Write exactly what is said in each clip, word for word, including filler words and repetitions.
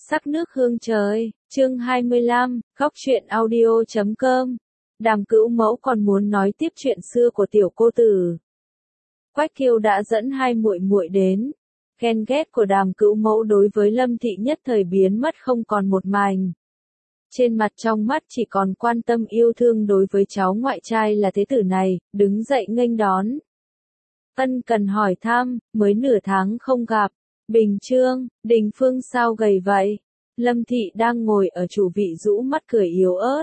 Sắc nước hương trời, chương hai mươi lăm, góc truyện audio chấm com. Đàm Cữu Mẫu còn muốn nói tiếp chuyện xưa của tiểu cô tử. Quách Kiêu đã dẫn hai muội muội đến. Ghen ghét của Đàm Cữu Mẫu đối với Lâm Thị nhất thời biến mất không còn một mảnh. Trên mặt trong mắt chỉ còn quan tâm yêu thương đối với cháu ngoại trai là thế tử này, đứng dậy nghênh đón. Ân cần hỏi thăm, mới nửa tháng không gặp. Bình Trương, Đình Phương sao gầy vậy? Lâm Thị đang ngồi ở chủ vị rũ mắt cười yếu ớt.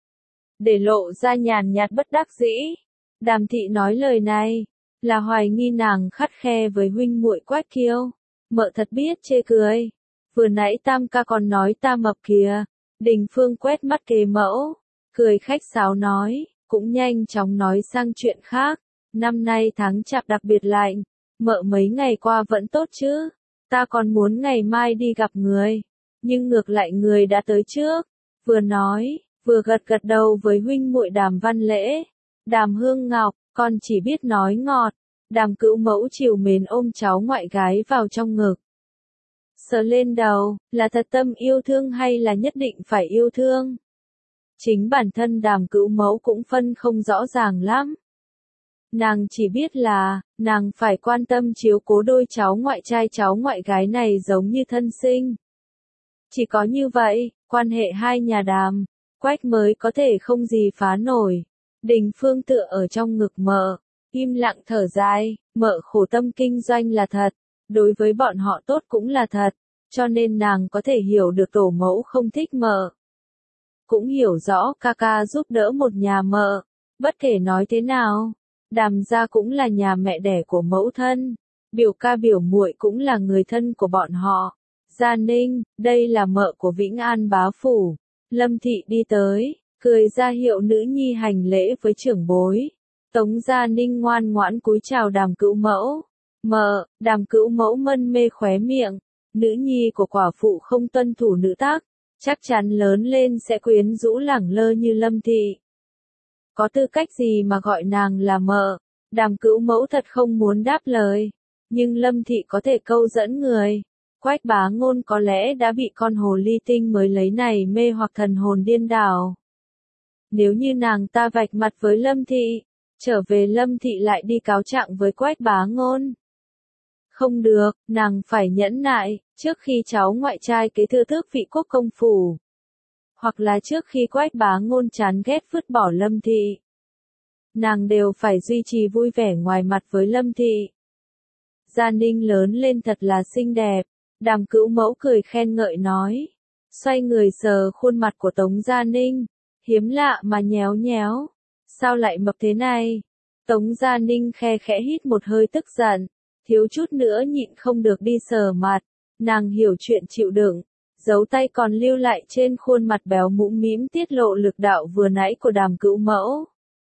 Để lộ ra nhàn nhạt bất đắc dĩ. Đàm Thị nói lời này, là hoài nghi nàng khắt khe với huynh muội Quách Kiêu. Mợ thật biết chê cười. Vừa nãy Tam ca còn nói ta mập kìa. Đình Phương quét mắt kế mẫu, cười khách sáo nói, cũng nhanh chóng nói sang chuyện khác. Năm nay tháng chạp đặc biệt lạnh, mợ mấy ngày qua vẫn tốt chứ? Ta còn muốn ngày mai đi gặp người, nhưng ngược lại người đã tới trước. Vừa nói, vừa gật gật đầu với huynh muội Đàm Văn Lễ. Đàm Hương Ngọc, con chỉ biết nói ngọt. Đàm Cữu Mẫu trìu mến ôm cháu ngoại gái vào trong ngực. Sờ lên đầu, là thật tâm yêu thương hay là nhất định phải yêu thương? Chính bản thân Đàm Cữu Mẫu cũng phân không rõ ràng lắm. Nàng chỉ biết là, nàng phải quan tâm chiếu cố đôi cháu ngoại trai cháu ngoại gái này giống như thân sinh. Chỉ có như vậy, quan hệ hai nhà Đàm, Quách mới có thể không gì phá nổi. Đình Phương tựa ở trong ngực mợ, im lặng thở dài, mợ khổ tâm kinh doanh là thật, đối với bọn họ tốt cũng là thật, cho nên nàng có thể hiểu được tổ mẫu không thích mợ. Cũng hiểu rõ ca ca giúp đỡ một nhà mợ, bất kể nói thế nào. Đàm gia cũng là nhà mẹ đẻ của mẫu thân, biểu ca biểu muội cũng là người thân của bọn họ. Gia Ninh, đây là mợ của Vĩnh An bá phủ. Lâm Thị đi tới, cười ra hiệu nữ nhi hành lễ với trưởng bối. Tống Gia Ninh ngoan ngoãn cúi chào Đàm Cữu Mẫu. Mợ, Đàm Cữu Mẫu mân mê khóe miệng, nữ nhi của quả phụ không tuân thủ nữ tắc, chắc chắn lớn lên sẽ quyến rũ lẳng lơ như Lâm Thị. Có tư cách gì mà gọi nàng là mợ? Đàm Cữu Mẫu thật không muốn đáp lời. Nhưng Lâm Thị có thể câu dẫn người. Quách Bá Ngôn có lẽ đã bị con hồ ly tinh mới lấy này mê hoặc thần hồn điên đảo. Nếu như nàng ta vạch mặt với Lâm Thị, trở về Lâm Thị lại đi cáo trạng với Quách Bá Ngôn. Không được, nàng phải nhẫn nại, trước khi cháu ngoại trai kế thừa tước vị quốc công phủ. Hoặc là trước khi Quách Bá Ngôn chán ghét vứt bỏ Lâm Thị. Nàng đều phải duy trì vui vẻ ngoài mặt với Lâm Thị. Gia Ninh lớn lên thật là xinh đẹp. Đàm Cữu Mẫu cười khen ngợi nói. Xoay người sờ khuôn mặt của Tống Gia Ninh. Hiếm lạ mà nhéo nhéo. Sao lại mập thế này? Tống Gia Ninh khe khẽ hít một hơi tức giận. Thiếu chút nữa nhịn không được đi sờ mặt. Nàng hiểu chuyện chịu đựng. Dấu tay còn lưu lại trên khuôn mặt béo mũm mĩm tiết lộ lực đạo vừa nãy của Đàm Cữu Mẫu.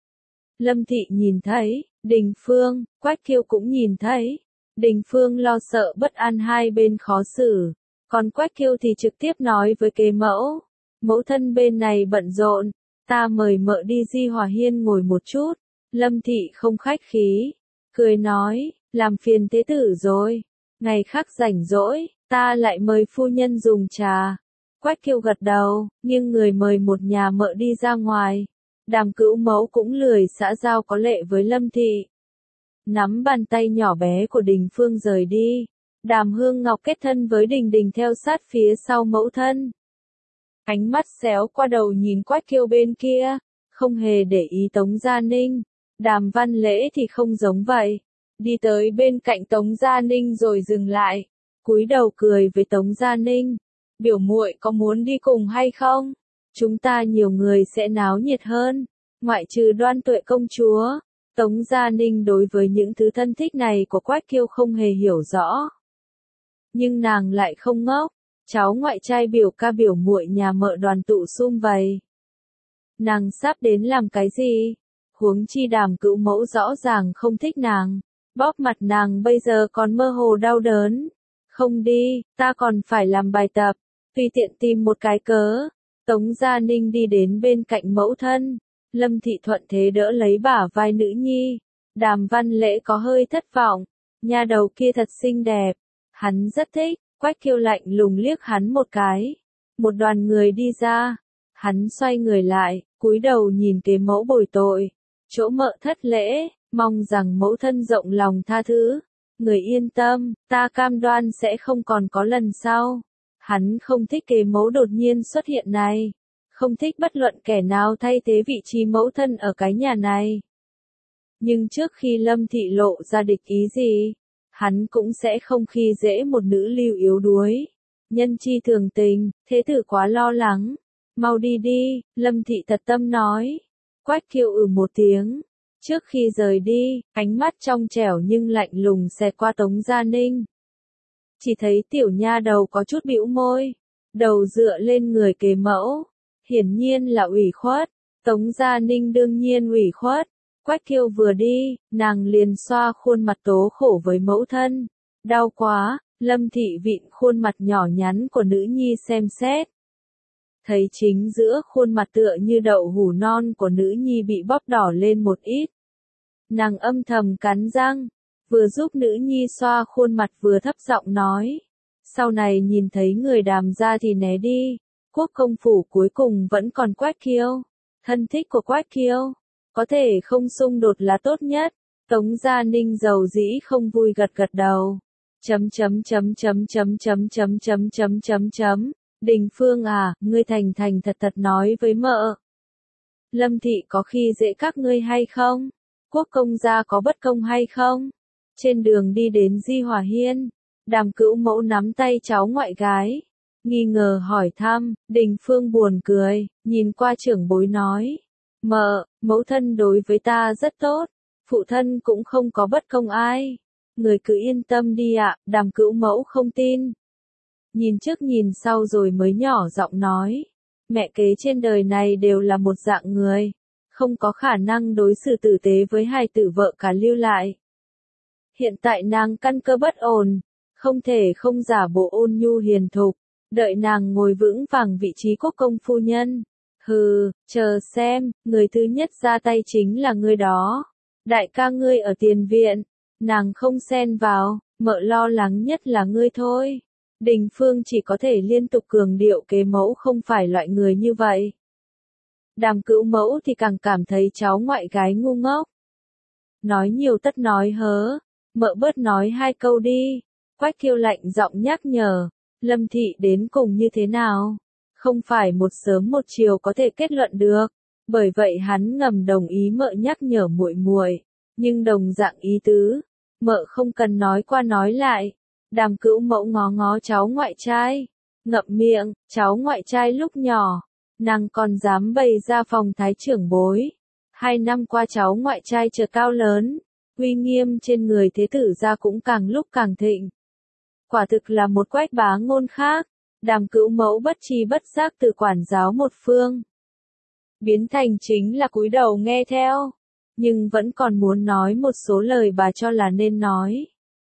Lâm Thị nhìn thấy, Đình Phương, Quách Kiêu cũng nhìn thấy. Đình Phương lo sợ bất an hai bên khó xử, còn Quách Kiêu thì trực tiếp nói với kế mẫu. Mẫu thân bên này bận rộn, ta mời mợ đi Di Hòa Hiên ngồi một chút. Lâm Thị không khách khí, cười nói, làm phiền thế tử rồi, ngày khác rảnh rỗi. Ta lại mời phu nhân dùng trà. Quách Kiêu gật đầu, nhưng người mời một nhà mợ đi ra ngoài. Đàm Cữu Mẫu cũng lười xã giao có lệ với Lâm Thị. Nắm bàn tay nhỏ bé của Đình Phương rời đi. Đàm Hương Ngọc kết thân với Đình Đình theo sát phía sau mẫu thân. Ánh mắt xéo qua đầu nhìn Quách Kiêu bên kia, không hề để ý Tống Gia Ninh. Đàm Văn Lễ thì không giống vậy. Đi tới bên cạnh Tống Gia Ninh rồi dừng lại. Cúi đầu cười với Tống Gia Ninh, biểu muội có muốn đi cùng hay không? Chúng ta nhiều người sẽ náo nhiệt hơn, ngoại trừ Đoan Tuệ công chúa. Tống Gia Ninh đối với những thứ thân thích này của Quách Kiêu không hề hiểu rõ. Nhưng nàng lại không ngốc, cháu ngoại trai biểu ca biểu muội nhà mợ đoàn tụ sum vầy. Nàng sắp đến làm cái gì? Huống chi Đàm Cữu Mẫu rõ ràng không thích nàng, bóp mặt nàng bây giờ còn mơ hồ đau đớn. Không đi, ta còn phải làm bài tập, tùy tiện tìm một cái cớ. Tống Gia Ninh đi đến bên cạnh mẫu thân. Lâm Thị thuận thế đỡ lấy bả vai nữ nhi. Đàm Văn Lễ có hơi thất vọng. Nha đầu kia thật xinh đẹp. Hắn rất thích. Quách Kiêu lạnh lùng liếc hắn một cái. Một đoàn người đi ra. Hắn xoay người lại, cúi đầu nhìn kế mẫu bồi tội. Chỗ mợ thất lễ, mong rằng mẫu thân rộng lòng tha thứ. Người yên tâm, ta cam đoan sẽ không còn có lần sau. Hắn không thích kế mẫu đột nhiên xuất hiện này. Không thích bất luận kẻ nào thay thế vị trí mẫu thân ở cái nhà này. Nhưng trước khi Lâm Thị lộ ra địch ý gì, hắn cũng sẽ không khi dễ một nữ lưu yếu đuối. Nhân chi thường tình, thế tử quá lo lắng. Mau đi đi, Lâm Thị thật tâm nói. Quách Kiêu ừ một tiếng. Trước khi rời đi, ánh mắt trong trẻo nhưng lạnh lùng xẹt qua Tống Gia Ninh. Chỉ thấy tiểu nha đầu có chút bĩu môi, đầu dựa lên người kế mẫu. Hiển nhiên là ủy khuất. Tống Gia Ninh đương nhiên ủy khuất. Quách Kiêu vừa đi, nàng liền xoa khuôn mặt tố khổ với mẫu thân. Đau quá, Lâm Thị vịn khuôn mặt nhỏ nhắn của nữ nhi xem xét. Thấy chính giữa khuôn mặt tựa như đậu hủ non của nữ nhi bị bóp đỏ lên một ít. Nàng âm thầm cắn răng, vừa giúp nữ nhi xoa khuôn mặt vừa thấp giọng nói. Sau này nhìn thấy người Đàm gia thì né đi, quốc công phủ cuối cùng vẫn còn Quách Kiêu. Thân thích của Quách Kiêu, có thể không xung đột là tốt nhất. Tống Gia Ninh dầu dĩ không vui gật gật đầu. Chấm chấm chấm chấm chấm chấm chấm chấm chấm chấm chấm. Đình Phương à, ngươi thành thành thật thật nói với mợ. Lâm Thị có khi dễ các ngươi hay không? Quốc công gia có bất công hay không? Trên đường đi đến Di Hòa Hiên, Đàm Cữu Mẫu nắm tay cháu ngoại gái, nghi ngờ hỏi thăm. Đình Phương buồn cười, nhìn qua trưởng bối nói. Mợ, mẫu thân đối với ta rất tốt, phụ thân cũng không có bất công ai. Người cứ yên tâm đi ạ. Đàm Cữu Mẫu không tin. Nhìn trước nhìn sau rồi mới nhỏ giọng nói. Mẹ kế trên đời này đều là một dạng người, không có khả năng đối xử tử tế với hai tử vợ cả lưu lại. Hiện tại nàng căn cơ bất ổn, không thể không giả bộ ôn nhu hiền thục, đợi nàng ngồi vững vàng vị trí quốc công phu nhân. Hừ, chờ xem, người thứ nhất ra tay chính là ngươi đó. Đại ca ngươi ở tiền viện, nàng không xen vào, mợ lo lắng nhất là ngươi thôi. Đình Phương chỉ có thể liên tục cường điệu kế mẫu không phải loại người như vậy. Đàm Cữu Mẫu thì càng cảm thấy cháu ngoại gái ngu ngốc. Nói nhiều tất nói hớ, mợ bớt nói hai câu đi. Quách Kiêu lạnh giọng nhắc nhở. Lâm Thị đến cùng như thế nào? Không phải một sớm một chiều có thể kết luận được. Bởi vậy hắn ngầm đồng ý mợ nhắc nhở muội muội, nhưng đồng dạng ý tứ, mợ không cần nói qua nói lại. Đàm Cữu Mẫu ngó ngó cháu ngoại trai, ngậm miệng. Cháu ngoại trai lúc nhỏ, nàng còn dám bày ra phòng thái trưởng bối. Hai năm qua cháu ngoại trai trở cao lớn, uy nghiêm trên người thế tử gia cũng càng lúc càng thịnh. Quả thực là một Quách bá ngôn khác. Đàm Cữu Mẫu bất tri bất giác từ quản giáo một phương, biến thành chính là cúi đầu nghe theo, nhưng vẫn còn muốn nói một số lời bà cho là nên nói.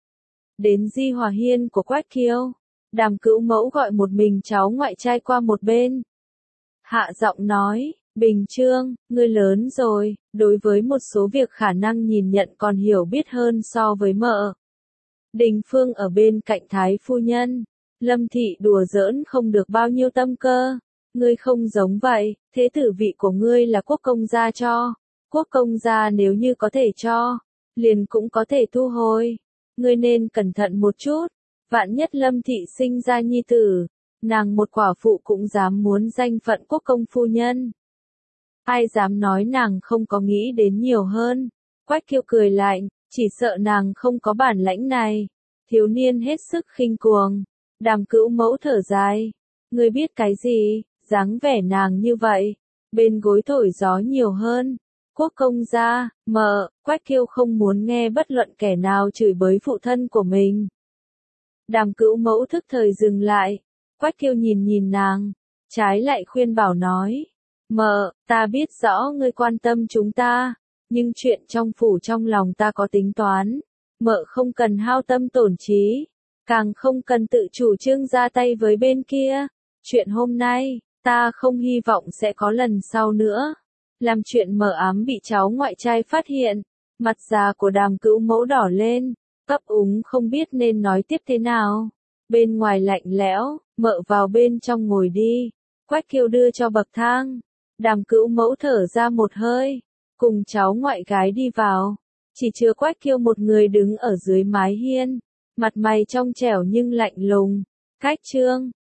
Đến Di Hòa Hiên của Quách Kiêu, Đàm Cữu Mẫu gọi một mình cháu ngoại trai qua một bên. Hạ giọng nói, Bình Trương, ngươi lớn rồi, đối với một số việc khả năng nhìn nhận còn hiểu biết hơn so với mợ. Đình Phương ở bên cạnh Thái phu nhân. Lâm Thị đùa giỡn không được bao nhiêu tâm cơ. Ngươi không giống vậy, thế tử vị của ngươi là quốc công gia cho. Quốc công gia nếu như có thể cho, liền cũng có thể thu hồi. Ngươi nên cẩn thận một chút. Vạn nhất Lâm Thị sinh ra nhi tử, nàng một quả phụ cũng dám muốn danh phận quốc công phu nhân. Ai dám nói nàng không có nghĩ đến nhiều hơn. Quách Kiêu cười lạnh, chỉ sợ nàng không có bản lãnh này. Thiếu niên hết sức khinh cuồng. Đàm Cữu Mẫu thở dài. Ngươi biết cái gì, dáng vẻ nàng như vậy, bên gối thổi gió nhiều hơn. Quốc công gia, mợ. Quách Kiêu không muốn nghe bất luận kẻ nào chửi bới phụ thân của mình. Đàm Cữu Mẫu thức thời dừng lại. Quách Kiêu nhìn nhìn nàng, trái lại khuyên bảo nói. Mợ, ta biết rõ ngươi quan tâm chúng ta, nhưng chuyện trong phủ trong lòng ta có tính toán. Mợ không cần hao tâm tổn trí, càng không cần tự chủ trương ra tay với bên kia. Chuyện hôm nay, ta không hy vọng sẽ có lần sau nữa. Làm chuyện mờ ám bị cháu ngoại trai phát hiện, mặt già của Đàm Cữu Mẫu đỏ lên, ấp úng không biết nên nói tiếp thế nào. Bên ngoài lạnh lẽo, mợ vào bên trong ngồi đi. Quách Kiêu đưa cho bậc thang. Đàm Cữu Mẫu thở ra một hơi, cùng cháu ngoại gái đi vào. Chỉ chừa Quách Kiêu một người đứng ở dưới mái hiên, mặt mày trong trẻo nhưng lạnh lùng. Khách Trương,